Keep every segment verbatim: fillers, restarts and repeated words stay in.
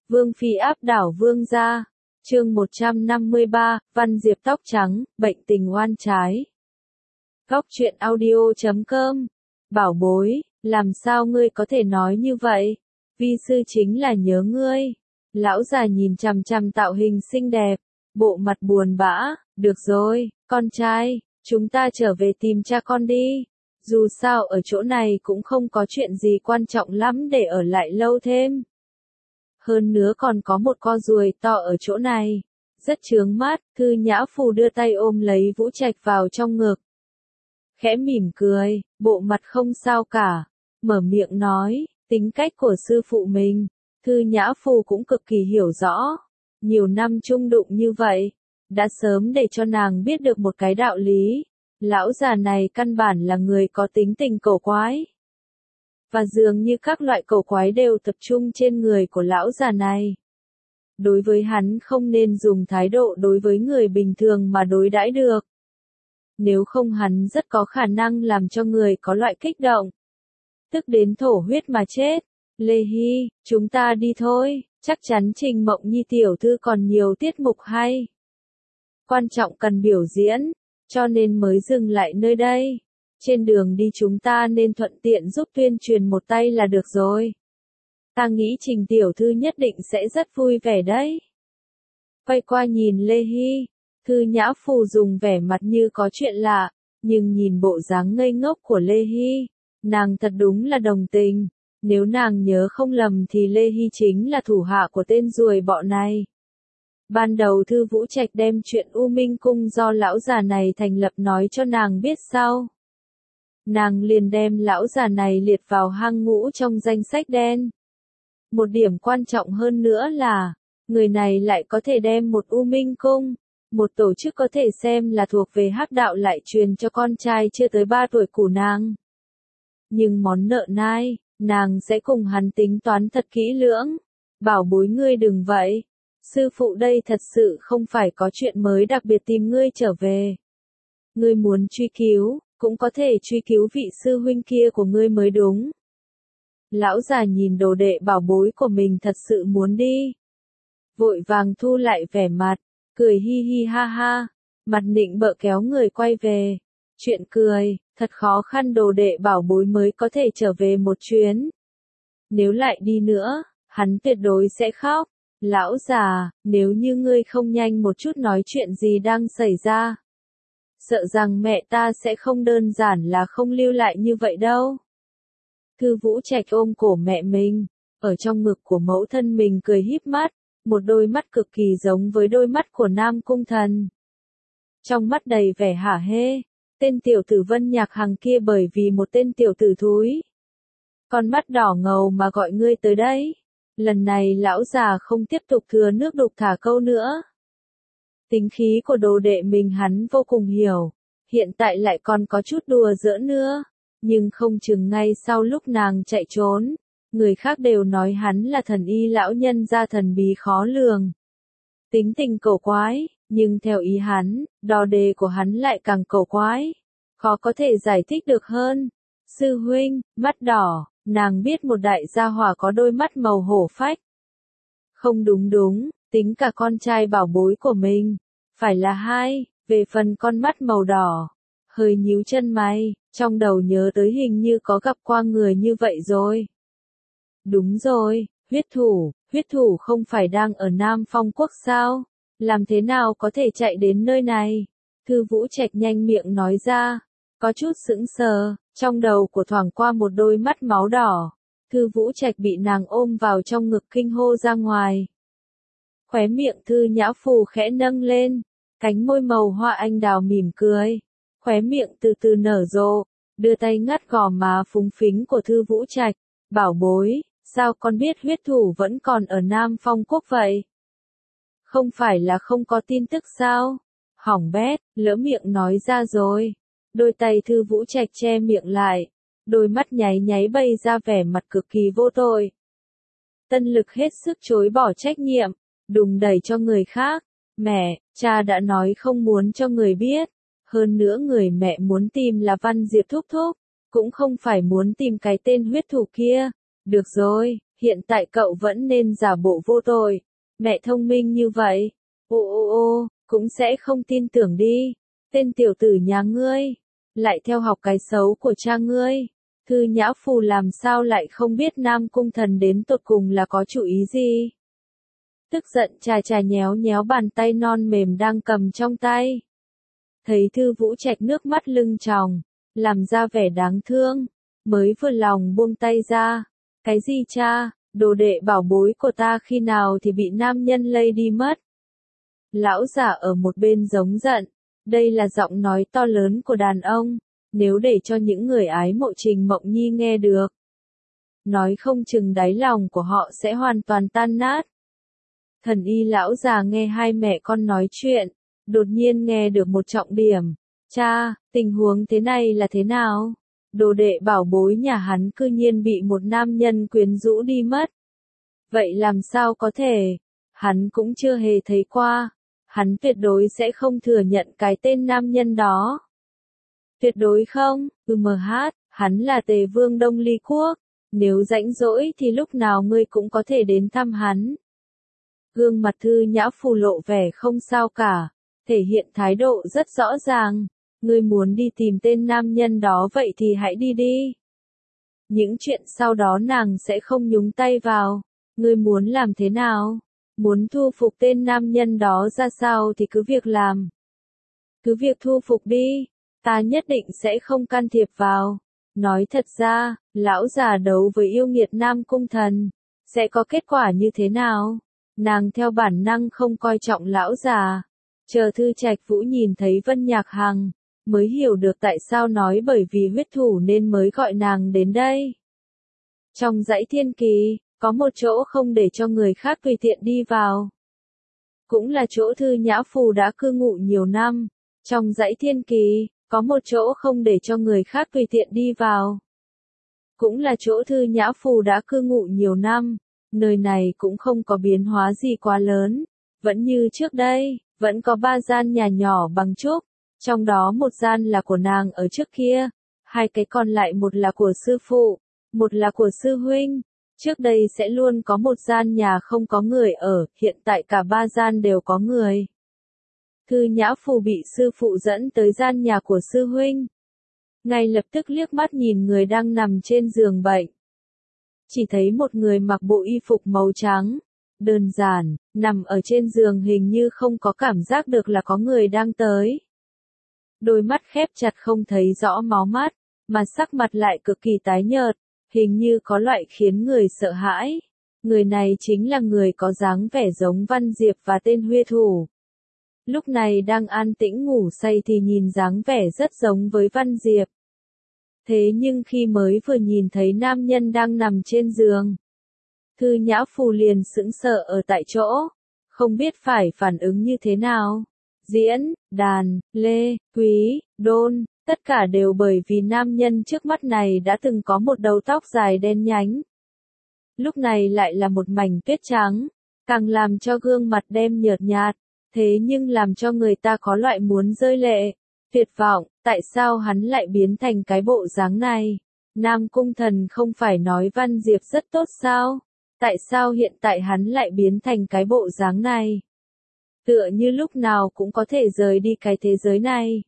Vương phi áp đảo vương gia. Chương một trăm năm mươi ba, Văn Diệp tóc trắng, bệnh tình oan trái. Góc truyện audio chấm com. Bảo bối, làm sao ngươi có thể nói như vậy? Vi sư chính là nhớ ngươi. Lão già nhìn chằm chằm tạo hình xinh đẹp, bộ mặt buồn bã. Được rồi, con trai, chúng ta trở về tìm cha con đi. Dù sao ở chỗ này cũng không có chuyện gì quan trọng lắm để ở lại lâu thêm. Hơn nữa còn có một con ruồi to ở chỗ này. Rất chướng mắt. Thư Nhã Phù đưa tay ôm lấy Vũ Trạch vào trong ngực. Khẽ mỉm cười, bộ mặt không sao cả. Mở miệng nói, tính cách của sư phụ mình, Thư Nhã Phù cũng cực kỳ hiểu rõ. Nhiều năm chung đụng như vậy, đã sớm để cho nàng biết được một cái đạo lý. Lão già này căn bản là người có tính tình cổ quái. Và dường như các loại cổ quái đều tập trung trên người của lão già này. Đối với hắn không nên dùng thái độ đối với người bình thường mà đối đãi được. Nếu không hắn rất có khả năng làm cho người có loại kích động. Tức đến thổ huyết mà chết. Lê Hy, chúng ta đi thôi, chắc chắn Trình Mộng Nhi tiểu thư còn nhiều tiết mục hay. Quan trọng cần biểu diễn, cho nên mới dừng lại nơi đây. Trên đường đi chúng ta nên thuận tiện giúp tuyên truyền một tay là được rồi. Ta nghĩ Trình tiểu thư nhất định sẽ rất vui vẻ đấy. Quay qua nhìn Lê Hy, Thư Nhã Phù dùng vẻ mặt như có chuyện lạ, nhưng nhìn bộ dáng ngây ngốc của Lê Hy, nàng thật đúng là đồng tình. Nếu nàng nhớ không lầm thì Lê Hy chính là thủ hạ của tên ruồi bọ này. Ban đầu Thư Vũ Trạch đem chuyện U Minh Cung do lão già này thành lập nói cho nàng biết sau. Nàng liền đem lão già này liệt vào hang ngũ trong danh sách đen. Một điểm quan trọng hơn nữa là, người này lại có thể đem một U Minh Cung, một tổ chức có thể xem là thuộc về hắc đạo lại truyền cho con trai chưa tới ba tuổi của nàng. Nhưng món nợ nai, nàng sẽ cùng hắn tính toán thật kỹ lưỡng. Bảo bối ngươi đừng vậy. Sư phụ đây thật sự không phải có chuyện mới đặc biệt tìm ngươi trở về. Ngươi muốn truy cứu, cũng có thể truy cứu vị sư huynh kia của ngươi mới đúng. Lão già nhìn đồ đệ bảo bối của mình thật sự muốn đi. Vội vàng thu lại vẻ mặt, cười hi hi ha ha, mặt nịnh bợ kéo người quay về. Chuyện cười, thật khó khăn đồ đệ bảo bối mới có thể trở về một chuyến. Nếu lại đi nữa, hắn tuyệt đối sẽ khóc. Lão già, nếu như ngươi không nhanh một chút nói chuyện gì đang xảy ra. Sợ rằng mẹ ta sẽ không đơn giản là không lưu lại như vậy đâu. Thư Vũ Trạch ôm cổ mẹ mình, ở trong ngực của mẫu thân mình cười híp mắt, một đôi mắt cực kỳ giống với đôi mắt của Nam Cung Thần. Trong mắt đầy vẻ hả hê, tên tiểu tử Vân Nhạc Hằng kia bởi vì một tên tiểu tử thúi. Con mắt đỏ ngầu mà gọi ngươi tới đây. Lần này lão già không tiếp tục thừa nước đục thả câu nữa. Tính khí của đồ đệ mình hắn vô cùng hiểu, hiện tại lại còn có chút đùa giỡn nữa, nhưng không chừng ngay sau lúc nàng chạy trốn, người khác đều nói hắn là thần y lão nhân gia thần bí khó lường. Tính tình cổ quái, nhưng theo ý hắn, đò đề của hắn lại càng cổ quái, khó có thể giải thích được hơn. Sư huynh, mắt đỏ. Nàng biết một đại gia hỏa có đôi mắt màu hổ phách. Không đúng đúng, tính cả con trai bảo bối của mình. Phải là hai, về phần con mắt màu đỏ. Hơi nhíu chân mày, trong đầu nhớ tới hình như có gặp qua người như vậy rồi. Đúng rồi, huyết thủ, huyết thủ không phải đang ở Nam Phong Quốc sao? Làm thế nào có thể chạy đến nơi này? Thư Vũ Trạch nhanh miệng nói ra. Có chút sững sờ, trong đầu của thoảng qua một đôi mắt máu đỏ. Thư Vũ Trạch bị nàng ôm vào trong ngực kinh hô ra ngoài. Khóe miệng Thư Nhã Phù khẽ nâng lên, cánh môi màu hoa anh đào mỉm cười. Khóe miệng từ từ nở rộ, đưa tay ngắt gò má phúng phính của Thư Vũ Trạch. Bảo bối, sao con biết huyết thủ vẫn còn ở Nam Phong Quốc vậy? Không phải là không có tin tức sao? Hỏng bét, lỡ miệng nói ra rồi. Đôi tay Thư Vũ Trạch che miệng lại, đôi mắt nháy nháy bay ra vẻ mặt cực kỳ vô tội. Tân Lực hết sức chối bỏ trách nhiệm, đùng đẩy cho người khác. Mẹ, cha đã nói không muốn cho người biết. Hơn nữa người mẹ muốn tìm là Văn Diệp thúc thúc, cũng không phải muốn tìm cái tên huyết thủ kia. Được rồi, hiện tại cậu vẫn nên giả bộ vô tội. Mẹ thông minh như vậy. Ô ô ô, cũng sẽ không tin tưởng đi. Tên tiểu tử nhà ngươi, lại theo học cái xấu của cha ngươi. Thư Nhã Phù làm sao lại không biết Nam Cung Thần đến tột cùng là có chủ ý gì. Tức giận chà chà nhéo nhéo bàn tay non mềm đang cầm trong tay. Thấy Thư Vũ Trạch nước mắt lưng tròng, làm ra vẻ đáng thương, mới vừa lòng buông tay ra. Cái gì cha, đồ đệ bảo bối của ta khi nào thì bị nam nhân lây đi mất. Lão giả ở một bên giống giận, đây là giọng nói to lớn của đàn ông, nếu để cho những người ái mộ Trình Mộng Nhi nghe được. Nói không chừng đáy lòng của họ sẽ hoàn toàn tan nát. Thần y lão già nghe hai mẹ con nói chuyện, đột nhiên nghe được một trọng điểm. Cha, tình huống thế này là thế nào? Đồ đệ bảo bối nhà hắn cư nhiên bị một nam nhân quyến rũ đi mất. Vậy làm sao có thể? Hắn cũng chưa hề thấy qua. Hắn tuyệt đối sẽ không thừa nhận cái tên nam nhân đó. Tuyệt đối không, ừ mờ hát, hắn là Tề Vương Đông Ly Quốc. Nếu rảnh rỗi thì lúc nào ngươi cũng có thể đến thăm hắn. Gương mặt Thư Nhã Phù lộ vẻ không sao cả, thể hiện thái độ rất rõ ràng. Ngươi muốn đi tìm tên nam nhân đó vậy thì hãy đi đi. Những chuyện sau đó nàng sẽ không nhúng tay vào. Ngươi muốn làm thế nào? Muốn thu phục tên nam nhân đó ra sao thì cứ việc làm. Cứ việc thu phục đi, ta nhất định sẽ không can thiệp vào. Nói thật ra, lão già đấu với yêu nghiệt Nam Cung Thần, sẽ có kết quả như thế nào? Nàng theo bản năng không coi trọng lão già. Chờ Thư Trạch Vũ nhìn thấy Vân Nhạc Hằng, mới hiểu được tại sao nói bởi vì huyết thủ nên mới gọi nàng đến đây. Trong dãy thiên kỳ, có một chỗ không để cho người khác tùy tiện đi vào. Cũng là chỗ Thư Nhã Phù đã cư ngụ nhiều năm. Trong dãy thiên kỳ, có một chỗ không để cho người khác tùy tiện đi vào. Cũng là chỗ Thư Nhã Phù đã cư ngụ nhiều năm. Nơi này cũng không có biến hóa gì quá lớn. Vẫn như trước đây, vẫn có ba gian nhà nhỏ bằng trúc. Trong đó một gian là của nàng ở trước kia. Hai cái còn lại một là của sư phụ, một là của sư huynh. Trước đây sẽ luôn có một gian nhà không có người ở, hiện tại cả ba gian đều có người. Thư Nhã Phù bị sư phụ dẫn tới gian nhà của sư huynh. Ngay lập tức liếc mắt nhìn người đang nằm trên giường bệnh. Chỉ thấy một người mặc bộ y phục màu trắng, đơn giản, nằm ở trên giường hình như không có cảm giác được là có người đang tới. Đôi mắt khép chặt không thấy rõ máu mắt, mà sắc mặt lại cực kỳ tái nhợt, hình như có loại khiến người sợ hãi. Người này chính là người có dáng vẻ giống Văn Diệp và tên Huê Thủ. Lúc này đang an tĩnh ngủ say thì nhìn dáng vẻ rất giống với Văn Diệp. Thế nhưng khi mới vừa nhìn thấy nam nhân đang nằm trên giường, Thư Nhã Phù liền sững sờ ở tại chỗ, không biết phải phản ứng như thế nào. Diễn, đàn, lê, quý, đôn, tất cả đều bởi vì nam nhân trước mắt này đã từng có một đầu tóc dài đen nhánh. Lúc này lại là một mảnh tuyết trắng, càng làm cho gương mặt đem nhợt nhạt, thế nhưng làm cho người ta có loại muốn rơi lệ, tuyệt vọng, tại sao hắn lại biến thành cái bộ dáng này? Nam Cung Thần không phải nói Văn Diệp rất tốt sao? Tại sao hiện tại hắn lại biến thành cái bộ dáng này? Tựa như lúc nào cũng có thể rời đi cái thế giới này.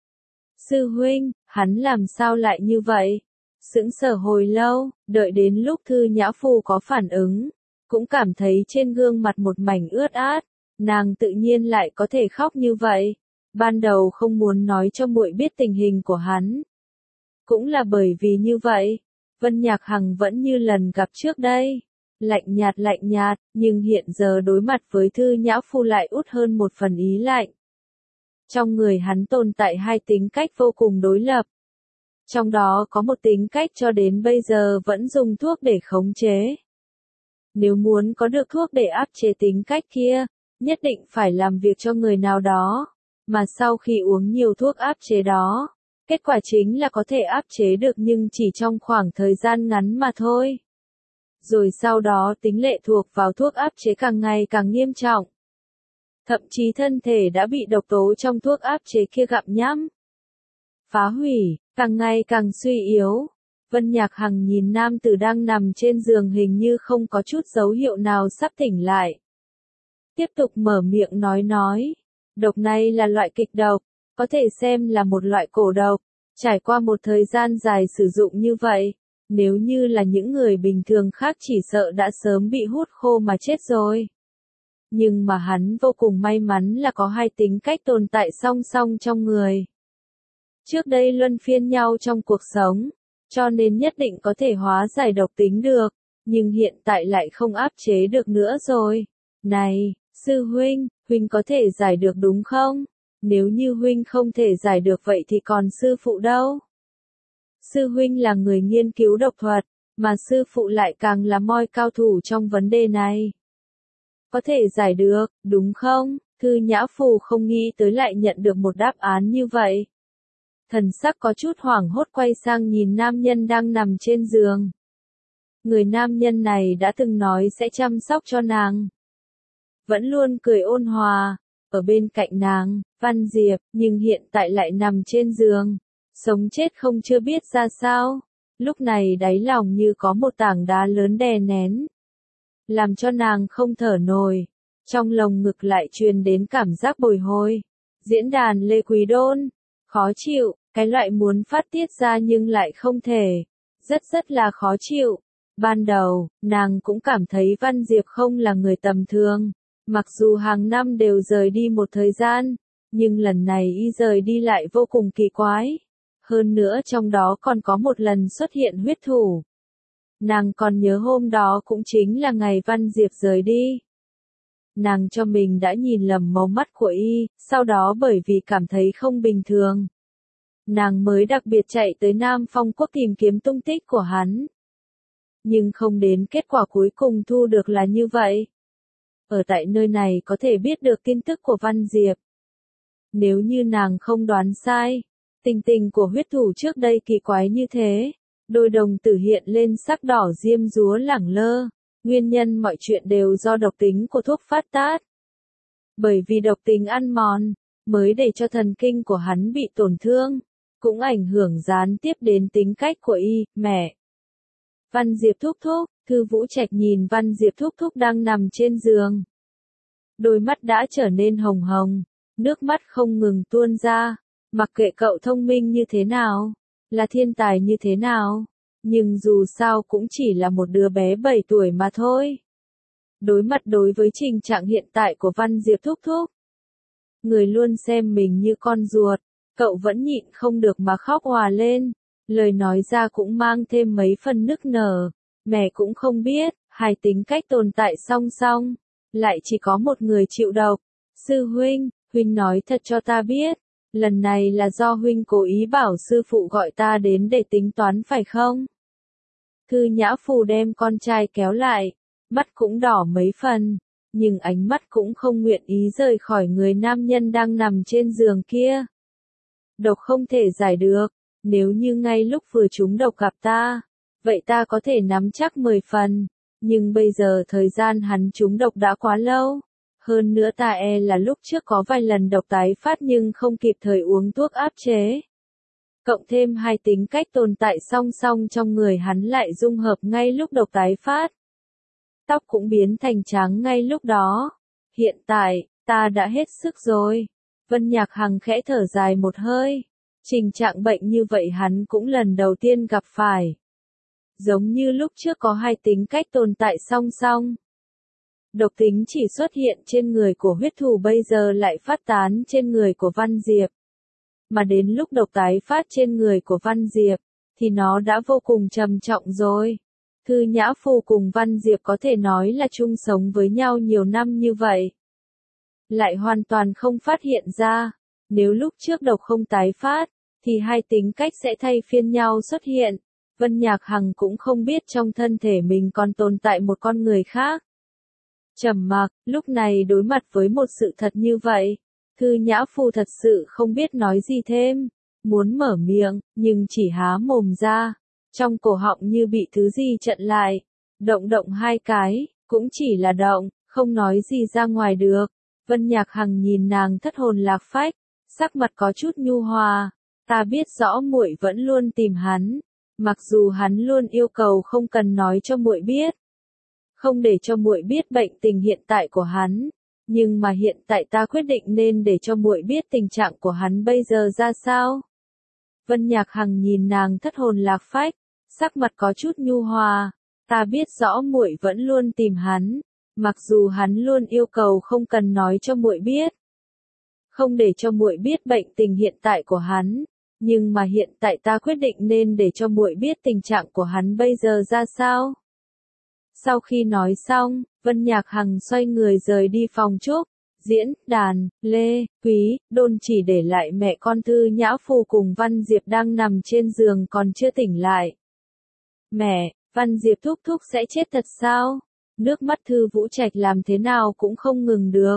Sư huynh, hắn làm sao lại như vậy? Sững sờ hồi lâu, đợi đến lúc Thư Nhã Phù có phản ứng, cũng cảm thấy trên gương mặt một mảnh ướt át, nàng tự nhiên lại có thể khóc như vậy. Ban đầu không muốn nói cho muội biết tình hình của hắn. Cũng là bởi vì như vậy, Vân Nhạc Hằng vẫn như lần gặp trước đây. Lạnh nhạt lạnh nhạt, nhưng hiện giờ đối mặt với Thư Nhã Phù lại út hơn một phần ý lạnh. Trong người hắn tồn tại hai tính cách vô cùng đối lập. Trong đó có một tính cách cho đến bây giờ vẫn dùng thuốc để khống chế. Nếu muốn có được thuốc để áp chế tính cách kia, nhất định phải làm việc cho người nào đó, mà sau khi uống nhiều thuốc áp chế đó, kết quả chính là có thể áp chế được nhưng chỉ trong khoảng thời gian ngắn mà thôi. Rồi sau đó tính lệ thuộc vào thuốc áp chế càng ngày càng nghiêm trọng. Thậm chí thân thể đã bị độc tố trong thuốc áp chế kia gặm nhấm, phá hủy, càng ngày càng suy yếu. Vân Nhạc Hằng nhìn nam tử đang nằm trên giường hình như không có chút dấu hiệu nào sắp tỉnh lại. Tiếp tục mở miệng nói nói. Độc này là loại kịch độc, có thể xem là một loại cổ độc. Trải qua một thời gian dài sử dụng như vậy, nếu như là những người bình thường khác chỉ sợ đã sớm bị hút khô mà chết rồi. Nhưng mà hắn vô cùng may mắn là có hai tính cách tồn tại song song trong người. Trước đây luân phiên nhau trong cuộc sống, cho nên nhất định có thể hóa giải độc tính được, nhưng hiện tại lại không áp chế được nữa rồi. Này, sư huynh, huynh có thể giải được đúng không? Nếu như huynh không thể giải được vậy thì còn sư phụ đâu? Sư huynh là người nghiên cứu độc thuật, mà sư phụ lại càng là moi cao thủ trong vấn đề này. Có thể giải được, đúng không? Thư Nhã Phù không nghĩ tới lại nhận được một đáp án như vậy. Thần sắc có chút hoảng hốt quay sang nhìn nam nhân đang nằm trên giường. Người nam nhân này đã từng nói sẽ chăm sóc cho nàng. Vẫn luôn cười ôn hòa, ở bên cạnh nàng, Văn Diệp, nhưng hiện tại lại nằm trên giường. Sống chết không chưa biết ra sao. Lúc này đáy lòng như có một tảng đá lớn đè nén. Làm cho nàng không thở nổi. Trong lồng ngực lại truyền đến cảm giác bồi hồi. Diễn đàn Lê Quý Đôn. Khó chịu, cái loại muốn phát tiết ra nhưng lại không thể. Rất rất là khó chịu. Ban đầu, nàng cũng cảm thấy Văn Diệp không là người tầm thường. Mặc dù hàng năm đều rời đi một thời gian, nhưng lần này y rời đi lại vô cùng kỳ quái. Hơn nữa trong đó còn có một lần xuất hiện huyết thủ. Nàng còn nhớ hôm đó cũng chính là ngày Văn Diệp rời đi. Nàng cho mình đã nhìn lầm màu mắt của y, sau đó bởi vì cảm thấy không bình thường. Nàng mới đặc biệt chạy tới Nam Phong Quốc tìm kiếm tung tích của hắn. Nhưng không đến kết quả cuối cùng thu được là như vậy. Ở tại nơi này có thể biết được tin tức của Văn Diệp. Nếu như nàng không đoán sai, tình tình của huyết thủ trước đây kỳ quái như thế, đôi đồng tử hiện lên sắc đỏ diêm dúa lẳng lơ, nguyên nhân mọi chuyện đều do độc tính của thuốc phát tác. Bởi vì độc tính ăn mòn, mới để cho thần kinh của hắn bị tổn thương, cũng ảnh hưởng gián tiếp đến tính cách của y, mẹ. Văn Diệp thúc thúc, Thư Vũ Trạch nhìn Văn Diệp thúc thúc đang nằm trên giường. Đôi mắt đã trở nên hồng hồng, nước mắt không ngừng tuôn ra, mặc kệ cậu thông minh như thế nào, là thiên tài như thế nào, nhưng dù sao cũng chỉ là một đứa bé bảy tuổi mà thôi. Đối mặt đối với tình trạng hiện tại của Văn Diệp thúc thúc, người luôn xem mình như con ruột, cậu vẫn nhịn không được mà khóc òa lên, lời nói ra cũng mang thêm mấy phần nức nở. Mẹ cũng không biết, hai tính cách tồn tại song song, lại chỉ có một người chịu độc. Sư huynh, huynh nói thật cho ta biết, lần này là do huynh cố ý bảo sư phụ gọi ta đến để tính toán phải không? Thư Nhã Phù đem con trai kéo lại, mắt cũng đỏ mấy phần, nhưng ánh mắt cũng không nguyện ý rời khỏi người nam nhân đang nằm trên giường kia. Độc không thể giải được, nếu như ngay lúc vừa trúng độc gặp ta, vậy ta có thể nắm chắc mười phần, nhưng bây giờ thời gian hắn trúng độc đã quá lâu. Hơn nữa ta e là lúc trước có vài lần độc tái phát nhưng không kịp thời uống thuốc áp chế. Cộng thêm hai tính cách tồn tại song song trong người hắn lại dung hợp ngay lúc độc tái phát. Tóc cũng biến thành trắng ngay lúc đó. Hiện tại, ta đã hết sức rồi. Vân Nhạc Hằng khẽ thở dài một hơi. Tình trạng bệnh như vậy hắn cũng lần đầu tiên gặp phải. Giống như lúc trước có hai tính cách tồn tại song song. Độc tính chỉ xuất hiện trên người của huyết thủ bây giờ lại phát tán trên người của Văn Diệp. Mà đến lúc độc tái phát trên người của Văn Diệp, thì nó đã vô cùng trầm trọng rồi. Thư Nhã Phù cùng Văn Diệp có thể nói là chung sống với nhau nhiều năm như vậy. Lại hoàn toàn không phát hiện ra, nếu lúc trước độc không tái phát, thì hai tính cách sẽ thay phiên nhau xuất hiện. Vân Nhạc Hằng cũng không biết trong thân thể mình còn tồn tại một con người khác. Trầm mặc, lúc này đối mặt với một sự thật như vậy, Thư Nhã Phù thật sự không biết nói gì thêm, muốn mở miệng, nhưng chỉ há mồm ra, trong cổ họng như bị thứ gì chặn lại, động động hai cái, cũng chỉ là động, không nói gì ra ngoài được. Vân Nhạc Hằng nhìn nàng thất hồn lạc phách, sắc mặt có chút nhu hòa, ta biết rõ muội vẫn luôn tìm hắn, Mặc dù hắn luôn yêu cầu không cần nói cho muội biết, không để cho muội biết bệnh tình hiện tại của hắn, nhưng mà hiện tại ta quyết định nên để cho muội biết tình trạng của hắn bây giờ ra sao. Vân Nhạc Hằng nhìn nàng thất hồn lạc phách, sắc mặt có chút nhu hòa, ta biết rõ muội vẫn luôn tìm hắn, mặc dù hắn luôn yêu cầu không cần nói cho muội biết, không để cho muội biết bệnh tình hiện tại của hắn, nhưng mà hiện tại ta quyết định nên để cho muội biết tình trạng của hắn bây giờ ra sao. Sau khi nói xong, Vân Nhạc Hằng xoay người rời đi phòng trúc, Diễn, Đàn, Lê, Quý, Đôn chỉ để lại mẹ con Thư Nhã Phù cùng Văn Diệp đang nằm trên giường còn chưa tỉnh lại. Mẹ, Văn Diệp thúc thúc sẽ chết thật sao? Nước mắt Thư Vũ Trạch làm thế nào cũng không ngừng được.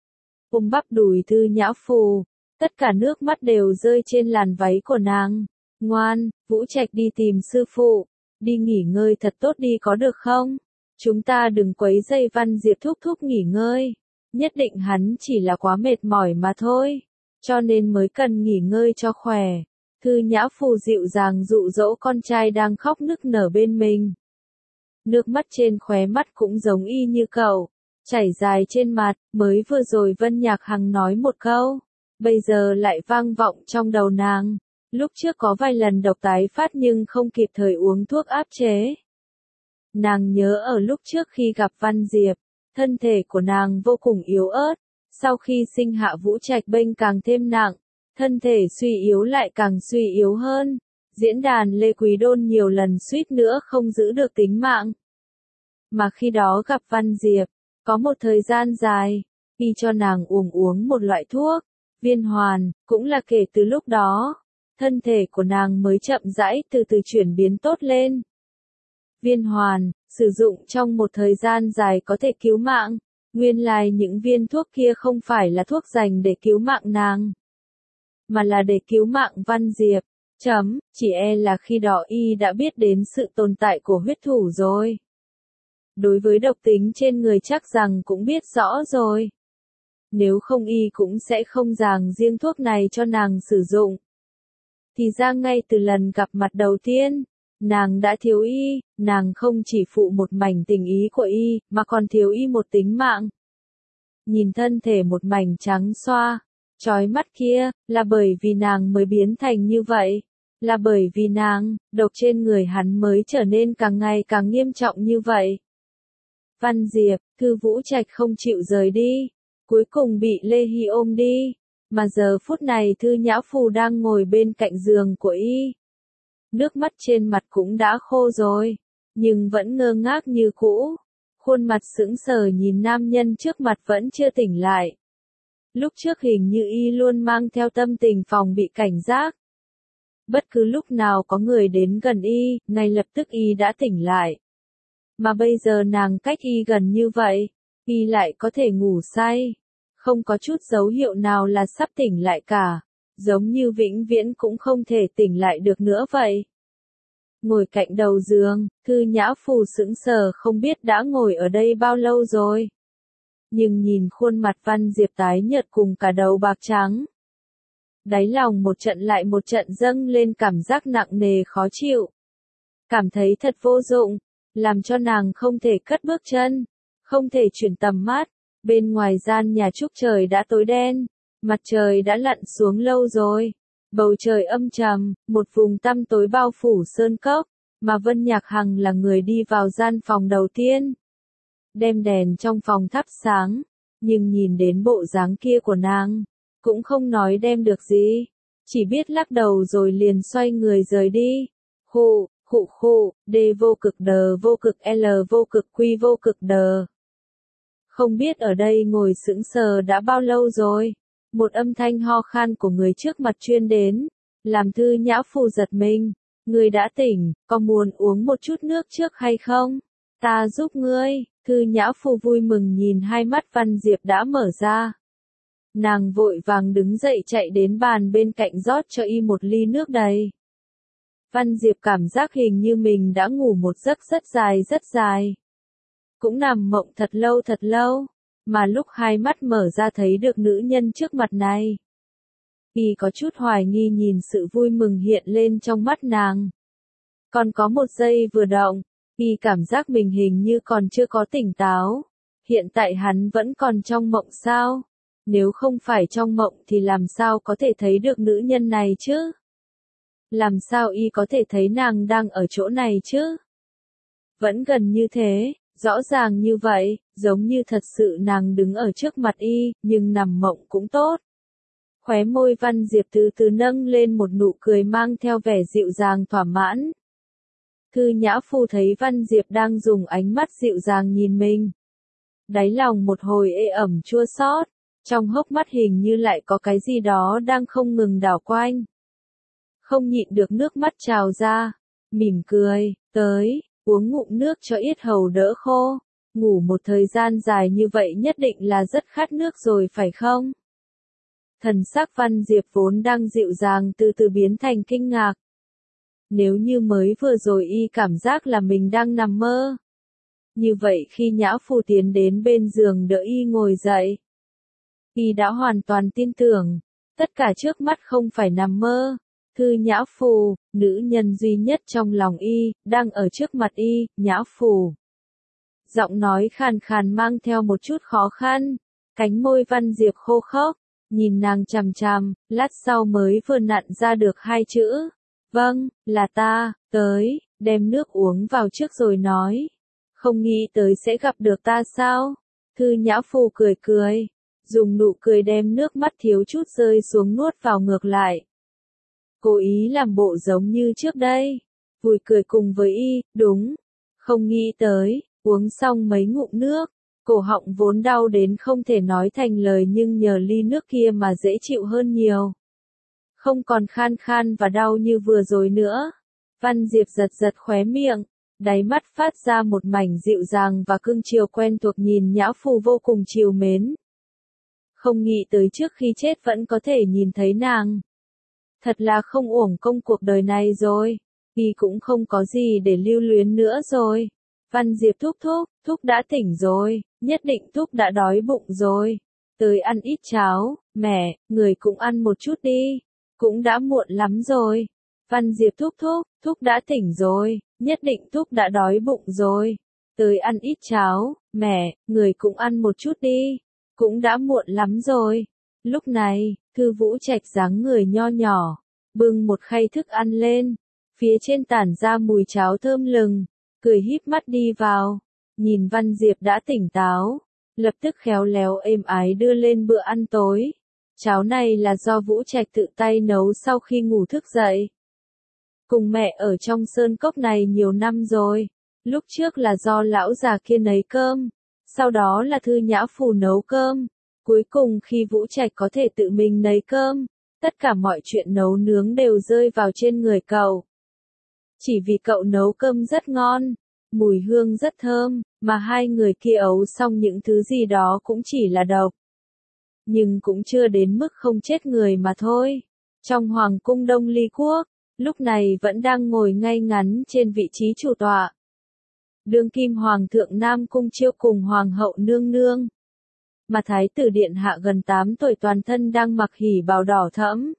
Ôm bắp đùi Thư Nhã Phù, tất cả nước mắt đều rơi trên làn váy của nàng. Ngoan, Vũ Trạch đi tìm sư phụ, đi nghỉ ngơi thật tốt đi có được không? Chúng ta đừng quấy rầy Văn Diệp thúc thúc nghỉ ngơi. Nhất định hắn chỉ là quá mệt mỏi mà thôi, cho nên mới cần nghỉ ngơi cho khỏe. Thư Nhã Phù dịu dàng dụ dỗ con trai đang khóc nức nở bên mình. Nước mắt trên khóe mắt cũng giống y như cậu, chảy dài trên mặt, mới vừa rồi Vân Nhạc Hằng nói một câu, bây giờ lại vang vọng trong đầu nàng. Lúc trước có vài lần độc tái phát nhưng không kịp thời uống thuốc áp chế. Nàng nhớ ở lúc trước khi gặp Văn Diệp, thân thể của nàng vô cùng yếu ớt, sau khi sinh hạ Vũ Trạch bệnh càng thêm nặng, thân thể suy yếu lại càng suy yếu hơn. Diễn đàn Lê Quý Đôn nhiều lần suýt nữa không giữ được tính mạng. Mà khi đó gặp Văn Diệp, có một thời gian dài, y cho nàng uống uống một loại thuốc, viên hoàn, cũng là kể từ lúc đó, thân thể của nàng mới chậm rãi từ từ chuyển biến tốt lên. Viên hoàn, sử dụng trong một thời gian dài có thể cứu mạng, nguyên lai những viên thuốc kia không phải là thuốc dành để cứu mạng nàng, mà là để cứu mạng Văn Diệp. Chấm, chỉ e là khi đó y đã biết đến sự tồn tại của huyết thủ rồi. Đối với độc tính trên người chắc rằng cũng biết rõ rồi. Nếu không y cũng sẽ không dàng riêng thuốc này cho nàng sử dụng. Thì ra ngay từ lần gặp mặt đầu tiên, nàng đã thiếu y, nàng không chỉ phụ một mảnh tình ý của y, mà còn thiếu y một tính mạng. Nhìn thân thể một mảnh trắng xoa, chói mắt kia, là bởi vì nàng mới biến thành như vậy. Là bởi vì nàng, độc trên người hắn mới trở nên càng ngày càng nghiêm trọng như vậy. Văn Diệp, Thư Vũ Trạch không chịu rời đi, cuối cùng bị Lê Hy ôm đi, mà giờ phút này Thư Nhã Phù đang ngồi bên cạnh giường của y. Nước mắt trên mặt cũng đã khô rồi, nhưng vẫn ngơ ngác như cũ, khuôn mặt sững sờ nhìn nam nhân trước mặt vẫn chưa tỉnh lại. Lúc trước hình như y luôn mang theo tâm tình phòng bị cảnh giác. Bất cứ lúc nào có người đến gần y, ngay lập tức y đã tỉnh lại. Mà bây giờ nàng cách y gần như vậy, y lại có thể ngủ say. Không có chút dấu hiệu nào là sắp tỉnh lại cả, giống như vĩnh viễn cũng không thể tỉnh lại được nữa vậy. Ngồi cạnh đầu giường, Thư Nhã Phù sững sờ không biết đã ngồi ở đây bao lâu rồi. Nhưng nhìn khuôn mặt Văn Diệp tái nhợt cùng cả đầu bạc trắng, đáy lòng một trận lại một trận dâng lên cảm giác nặng nề khó chịu. Cảm thấy thật vô dụng, làm cho nàng không thể cất bước chân, không thể chuyển tầm mắt. Bên ngoài gian nhà trúc trời đã tối đen, mặt trời đã lặn xuống lâu rồi. Bầu trời âm trầm, một vùng tăm tối bao phủ sơn cốc, mà Vân Nhạc Hằng là người đi vào gian phòng đầu tiên. Đem đèn trong phòng thắp sáng, nhưng nhìn đến bộ dáng kia của nàng, cũng không nói đem được gì, chỉ biết lắc đầu rồi liền xoay người rời đi. Khụ, khụ khụ, D vô cực đờ vô cực L vô cực quy vô cực đờ. Không biết ở đây ngồi sững sờ đã bao lâu rồi, một âm thanh ho khan của người trước mặt truyền đến, làm Thư Nhã Phù giật mình. Người đã tỉnh, có muốn uống một chút nước trước hay không? Ta giúp ngươi. Thư Nhã Phù vui mừng nhìn hai mắt Văn Diệp đã mở ra. Nàng vội vàng đứng dậy chạy đến bàn bên cạnh rót cho y một ly nước đầy. Văn Diệp cảm giác hình như mình đã ngủ một giấc rất dài rất dài. Cũng nằm mộng thật lâu thật lâu, mà lúc hai mắt mở ra thấy được nữ nhân trước mặt này. Y có chút hoài nghi nhìn sự vui mừng hiện lên trong mắt nàng. Còn có một giây vừa động, y cảm giác mình hình như còn chưa có tỉnh táo. Hiện tại hắn vẫn còn trong mộng sao? Nếu không phải trong mộng thì làm sao có thể thấy được nữ nhân này chứ? Làm sao y có thể thấy nàng đang ở chỗ này chứ? Vẫn gần như thế, rõ ràng như vậy, giống như thật sự nàng đứng ở trước mặt y, nhưng nằm mộng cũng tốt. Khóe môi Văn Diệp từ từ nâng lên một nụ cười mang theo vẻ dịu dàng thỏa mãn. Thư Nhã Phu thấy Văn Diệp đang dùng ánh mắt dịu dàng nhìn mình. Đáy lòng một hồi ê ẩm chua xót, trong hốc mắt hình như lại có cái gì đó đang không ngừng đảo quanh. Không nhịn được nước mắt trào ra, mỉm cười, tới, uống ngụm nước cho yết hầu đỡ khô. Ngủ một thời gian dài như vậy nhất định là rất khát nước rồi phải không? Thần sắc Văn Diệp vốn đang dịu dàng từ từ biến thành kinh ngạc. Nếu như mới vừa rồi y cảm giác là mình đang nằm mơ. Như vậy khi Nhã Phu tiến đến bên giường đỡ y ngồi dậy, y đã hoàn toàn tin tưởng, tất cả trước mắt không phải nằm mơ. Thư Nhã Phu, nữ nhân duy nhất trong lòng y, đang ở trước mặt y, Nhã Phu. Giọng nói khàn khàn mang theo một chút khó khăn, cánh môi Văn Diệp khô khốc, nhìn nàng chằm chằm, lát sau mới vừa nặn ra được hai chữ. Vâng, là ta, tới, đem nước uống vào trước rồi nói. Không nghĩ tới sẽ gặp được ta sao? Thư Nhã Phu cười cười, dùng nụ cười đem nước mắt thiếu chút rơi xuống nuốt vào ngược lại. Cố ý làm bộ giống như trước đây, vui cười cùng với y, đúng, không nghĩ tới, uống xong mấy ngụm nước, cổ họng vốn đau đến không thể nói thành lời nhưng nhờ ly nước kia mà dễ chịu hơn nhiều. Không còn khan khan và đau như vừa rồi nữa. Văn Diệp giật giật khóe miệng, đáy mắt phát ra một mảnh dịu dàng và cưng chiều quen thuộc nhìn Nhã Phu vô cùng chiều mến. Không nghĩ tới trước khi chết vẫn có thể nhìn thấy nàng. Thật là không uổng công cuộc đời này rồi, y cũng không có gì để lưu luyến nữa rồi. Văn Diệp thúc thúc, thúc đã tỉnh rồi, nhất định thúc đã đói bụng rồi. Tới ăn ít cháo, mẹ, người cũng ăn một chút đi, cũng đã muộn lắm rồi. Văn Diệp thúc thúc, thúc đã tỉnh rồi, nhất định thúc đã đói bụng rồi. Tới ăn ít cháo, mẹ, người cũng ăn một chút đi, cũng đã muộn lắm rồi. Lúc này, Thư Vũ Trạch dáng người nho nhỏ, bưng một khay thức ăn lên, phía trên tản ra mùi cháo thơm lừng, cười híp mắt đi vào, nhìn Văn Diệp đã tỉnh táo, lập tức khéo léo êm ái đưa lên bữa ăn tối. Cháo này là do Vũ Trạch tự tay nấu sau khi ngủ thức dậy. Cùng mẹ ở trong sơn cốc này nhiều năm rồi, lúc trước là do lão già kia nấy cơm, sau đó là Thư Nhã Phu nấu cơm. Cuối cùng khi Vũ Trạch có thể tự mình nấu cơm, tất cả mọi chuyện nấu nướng đều rơi vào trên người cậu. Chỉ vì cậu nấu cơm rất ngon, mùi hương rất thơm, mà hai người kia ấu xong những thứ gì đó cũng chỉ là độc. Nhưng cũng chưa đến mức không chết người mà thôi. Trong Hoàng cung Đông Ly Quốc, lúc này vẫn đang ngồi ngay ngắn trên vị trí chủ tọa. Đương kim Hoàng thượng Nam Cung Chiêu cùng Hoàng hậu Nương Nương. Mà Thái tử Điện Hạ gần tám tuổi toàn thân đang mặc hỉ bào đỏ thẫm.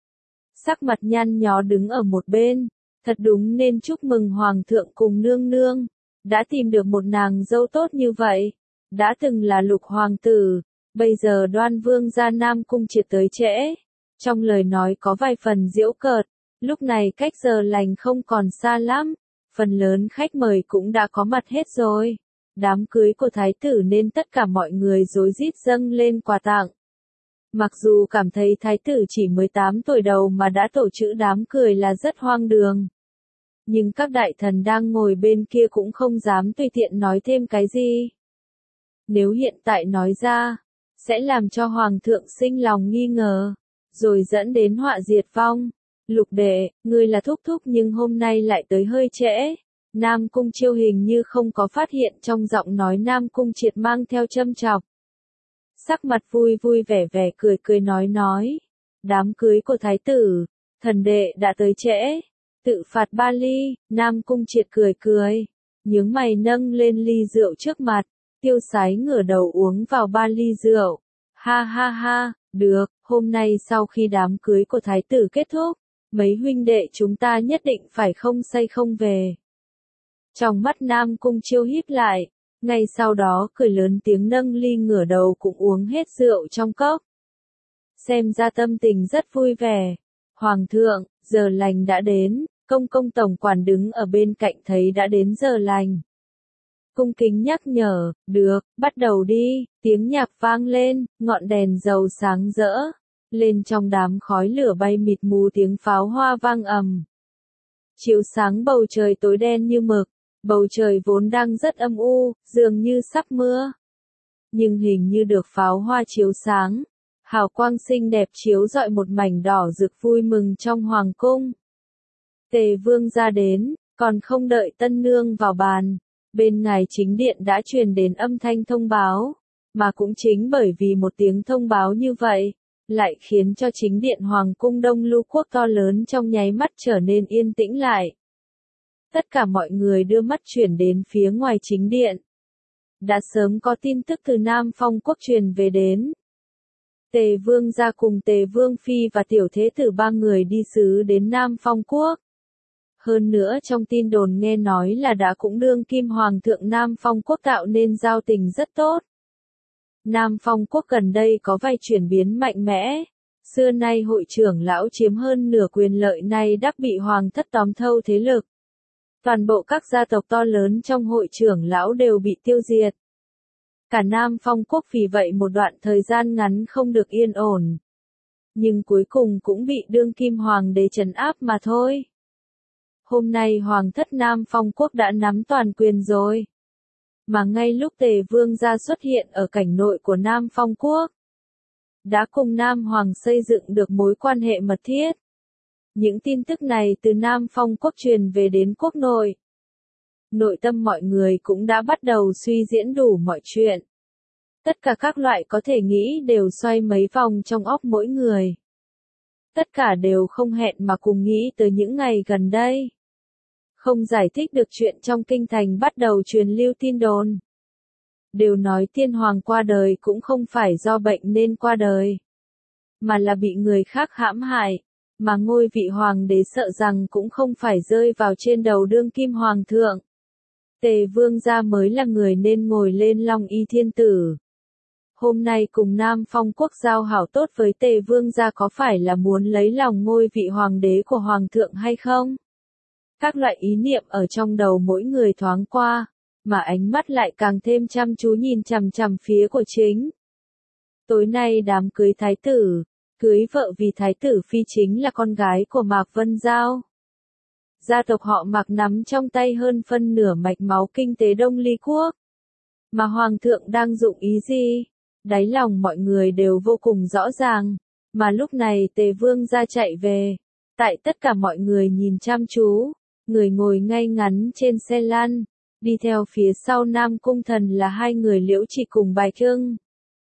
Sắc mặt nhăn nhó đứng ở một bên, thật đúng nên chúc mừng Hoàng thượng cùng Nương Nương, đã tìm được một nàng dâu tốt như vậy, đã từng là lục hoàng tử, bây giờ Đoan Vương gia Nam Cung Triệt tới trễ. Trong lời nói có vài phần giễu cợt, lúc này cách giờ lành không còn xa lắm, phần lớn khách mời cũng đã có mặt hết rồi. Đám cưới của thái tử nên tất cả mọi người rối rít dâng lên quà tặng. Mặc dù cảm thấy thái tử chỉ mười tám tuổi đầu mà đã tổ chức đám cưới là rất hoang đường. Nhưng các đại thần đang ngồi bên kia cũng không dám tùy tiện nói thêm cái gì. Nếu hiện tại nói ra, sẽ làm cho hoàng thượng sinh lòng nghi ngờ, rồi dẫn đến họa diệt vong. Lục đệ, ngươi là thúc thúc nhưng hôm nay lại tới hơi trễ. Nam Cung Chiêu hình như không có phát hiện trong giọng nói Nam Cung Triệt mang theo châm chọc. Sắc mặt vui vui vẻ vẻ cười cười nói nói. Đám cưới của thái tử, thần đệ đã tới trễ. Tự phạt ba ly, Nam Cung Triệt cười cười. Nhướng mày nâng lên ly rượu trước mặt, tiêu sái ngửa đầu uống vào ba ly rượu. Ha ha ha, được, hôm nay sau khi đám cưới của thái tử kết thúc, mấy huynh đệ chúng ta nhất định phải không say không về. Trong mắt Nam Cung Chiêu híp lại, ngay sau đó cười lớn tiếng nâng ly ngửa đầu cũng uống hết rượu trong cốc. Xem ra tâm tình rất vui vẻ. Hoàng thượng, giờ lành đã đến, công công tổng quản đứng ở bên cạnh thấy đã đến giờ lành. Cung kính nhắc nhở, được, bắt đầu đi, tiếng nhạc vang lên, ngọn đèn dầu sáng rỡ, lên trong đám khói lửa bay mịt mù tiếng pháo hoa vang ầm. Chiếu sáng bầu trời tối đen như mực, bầu trời vốn đang rất âm u, dường như sắp mưa. Nhưng hình như được pháo hoa chiếu sáng, hào quang xinh đẹp chiếu rọi một mảnh đỏ rực vui mừng trong hoàng cung. Tề vương ra đến, còn không đợi tân nương vào bàn, bên ngài chính điện đã truyền đến âm thanh thông báo, mà cũng chính bởi vì một tiếng thông báo như vậy, lại khiến cho chính điện hoàng cung Đông Lưu Quốc to lớn trong nháy mắt trở nên yên tĩnh lại. Tất cả mọi người đưa mắt chuyển đến phía ngoài chính điện. Đã sớm có tin tức từ Nam Phong Quốc truyền về đến. Tề Vương gia cùng Tề Vương Phi và tiểu thế tử ba người đi sứ đến Nam Phong Quốc. Hơn nữa trong tin đồn nghe nói là đã cũng đương kim hoàng thượng Nam Phong Quốc tạo nên giao tình rất tốt. Nam Phong Quốc gần đây có vài chuyển biến mạnh mẽ. Xưa nay hội trưởng lão chiếm hơn nửa quyền lợi này đắc bị hoàng thất tóm thâu thế lực. Toàn bộ các gia tộc to lớn trong hội trưởng lão đều bị tiêu diệt. Cả Nam Phong Quốc vì vậy một đoạn thời gian ngắn không được yên ổn. Nhưng cuối cùng cũng bị đương kim hoàng đế trấn áp mà thôi. Hôm nay hoàng thất Nam Phong Quốc đã nắm toàn quyền rồi. Mà ngay lúc Tề Vương gia xuất hiện ở cảnh nội của Nam Phong Quốc, đã cùng Nam Hoàng xây dựng được mối quan hệ mật thiết. Những tin tức này từ Nam Phong Quốc truyền về đến quốc nội. Nội tâm mọi người cũng đã bắt đầu suy diễn đủ mọi chuyện. Tất cả các loại có thể nghĩ đều xoay mấy vòng trong óc mỗi người. Tất cả đều không hẹn mà cùng nghĩ tới những ngày gần đây. Không giải thích được chuyện trong kinh thành bắt đầu truyền lưu tin đồn. Đều nói tiên hoàng qua đời cũng không phải do bệnh nên qua đời, mà là bị người khác hãm hại, mà ngôi vị hoàng đế sợ rằng cũng không phải rơi vào trên đầu đương kim hoàng thượng. Tề Vương gia mới là người nên ngồi lên Long Y Thiên Tử. Hôm nay cùng Nam Phong Quốc giao hảo tốt với Tề Vương gia có phải là muốn lấy lòng ngôi vị hoàng đế của hoàng thượng hay không? Các loại ý niệm ở trong đầu mỗi người thoáng qua, mà ánh mắt lại càng thêm chăm chú nhìn chằm chằm phía của chính. Tối nay đám cưới thái tử, cưới vợ vì thái tử phi chính là con gái của Mạc Vân Giao. Gia tộc họ Mạc nắm trong tay hơn phân nửa mạch máu kinh tế Đông Ly Quốc. Mà hoàng thượng đang dụng ý gì? Đáy lòng mọi người đều vô cùng rõ ràng, mà lúc này Tề Vương gia chạy về. Tại tất cả mọi người nhìn chăm chú, người ngồi ngay ngắn trên xe lăn, đi theo phía sau Nam Cung Thần là hai người Liễu Trì cùng Bài Trưng.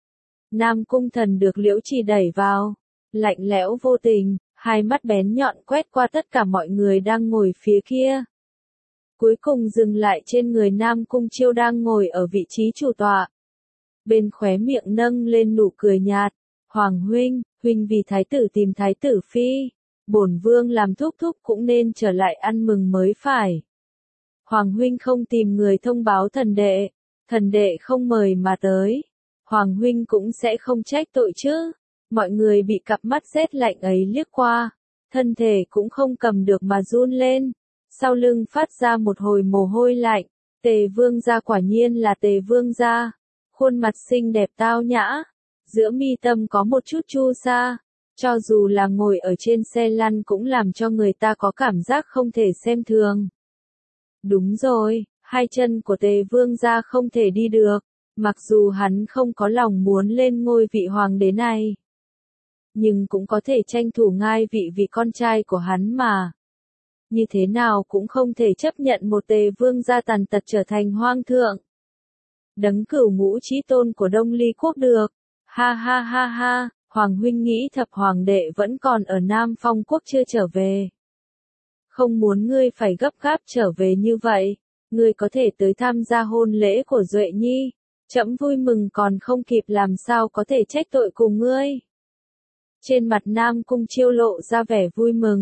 Nam Cung Thần được Liễu Trì đẩy vào, lạnh lẽo vô tình, hai mắt bén nhọn quét qua tất cả mọi người đang ngồi phía kia. Cuối cùng dừng lại trên người Nam Cung Chiêu đang ngồi ở vị trí chủ tọa. Bên khóe miệng nâng lên nụ cười nhạt, Hoàng huynh, huynh vì thái tử tìm thái tử phi, bổn vương làm thúc thúc cũng nên trở lại ăn mừng mới phải. Hoàng huynh không tìm người thông báo thần đệ, thần đệ không mời mà tới, Hoàng huynh cũng sẽ không trách tội chứ. Mọi người bị cặp mắt rét lạnh ấy liếc qua, thân thể cũng không cầm được mà run lên, sau lưng phát ra một hồi mồ hôi lạnh. Tề Vương gia quả nhiên là Tề Vương gia, khuôn mặt xinh đẹp tao nhã, giữa mi tâm có một chút chu sa, cho dù là ngồi ở trên xe lăn cũng làm cho người ta có cảm giác không thể xem thường. Đúng rồi, hai chân của Tề Vương gia không thể đi được, mặc dù hắn không có lòng muốn lên ngôi vị hoàng đế này, nhưng cũng có thể tranh thủ ngai vị vì con trai của hắn mà. Như thế nào cũng không thể chấp nhận một Tề Vương gia tàn tật trở thành hoàng thượng. Đấng cửu ngũ chí tôn của Đông Ly Quốc được. Ha ha ha ha, Hoàng huynh nghĩ thập hoàng đệ vẫn còn ở Nam Phong Quốc chưa trở về. Không muốn ngươi phải gấp gáp trở về như vậy, ngươi có thể tới tham gia hôn lễ của Duệ Nhi, trẫm vui mừng còn không kịp làm sao có thể trách tội cùng ngươi. Trên mặt Nam Cung Chiêu lộ ra vẻ vui mừng,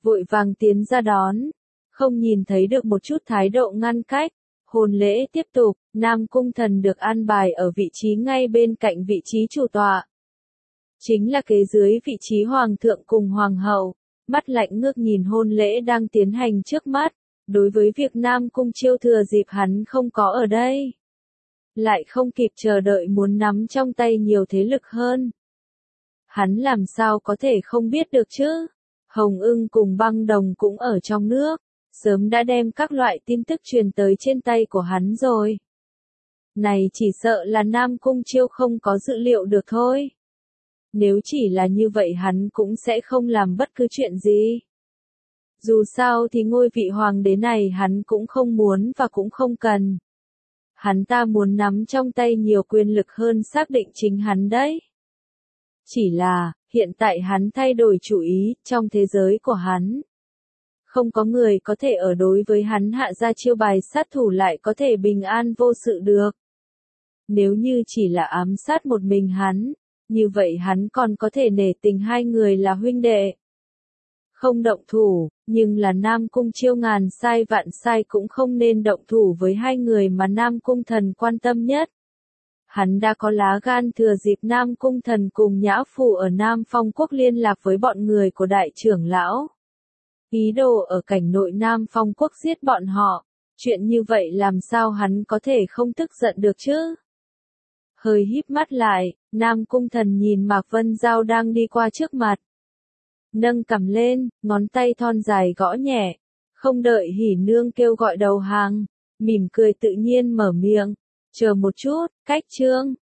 vội vàng tiến ra đón, không nhìn thấy được một chút thái độ ngăn cách. Hôn lễ tiếp tục, Nam Cung Thần được an bài ở vị trí ngay bên cạnh vị trí chủ tọa. Chính là kế dưới vị trí Hoàng thượng cùng Hoàng hậu, mắt lạnh ngước nhìn hôn lễ đang tiến hành trước mắt, đối với việc Nam Cung Chiêu thừa dịp hắn không có ở đây. Lại không kịp chờ đợi muốn nắm trong tay nhiều thế lực hơn. Hắn làm sao có thể không biết được chứ? Hồng Ưng cùng Băng Đồng cũng ở trong nước, sớm đã đem các loại tin tức truyền tới trên tay của hắn rồi. Này chỉ sợ là Nam Cung Chiêu không có dự liệu được thôi. Nếu chỉ là như vậy hắn cũng sẽ không làm bất cứ chuyện gì. Dù sao thì ngôi vị hoàng đế này hắn cũng không muốn và cũng không cần. Hắn ta muốn nắm trong tay nhiều quyền lực hơn xác định chính hắn đấy. Chỉ là, hiện tại hắn thay đổi chủ ý, trong thế giới của hắn. Không có người có thể ở đối với hắn hạ ra chiêu bài sát thủ lại có thể bình an vô sự được. Nếu như chỉ là ám sát một mình hắn, như vậy hắn còn có thể nể tình hai người là huynh đệ. Không động thủ, nhưng là Nam Cung Chiêu ngàn sai vạn sai cũng không nên động thủ với hai người mà Nam Cung Thần quan tâm nhất. Hắn đã có lá gan thừa dịp Nam Cung Thần cùng Nhã Phù ở Nam Phong Quốc liên lạc với bọn người của đại trưởng lão. Ý đồ ở cảnh nội Nam Phong Quốc giết bọn họ, chuyện như vậy làm sao hắn có thể không tức giận được chứ? Hơi híp mắt lại, Nam Cung Thần nhìn Mạc Vân Giao đang đi qua trước mặt. Nâng cằm lên, ngón tay thon dài gõ nhẹ, không đợi Hỉ Nương kêu gọi đầu hàng, mỉm cười tự nhiên mở miệng, chờ một chút, cách trương,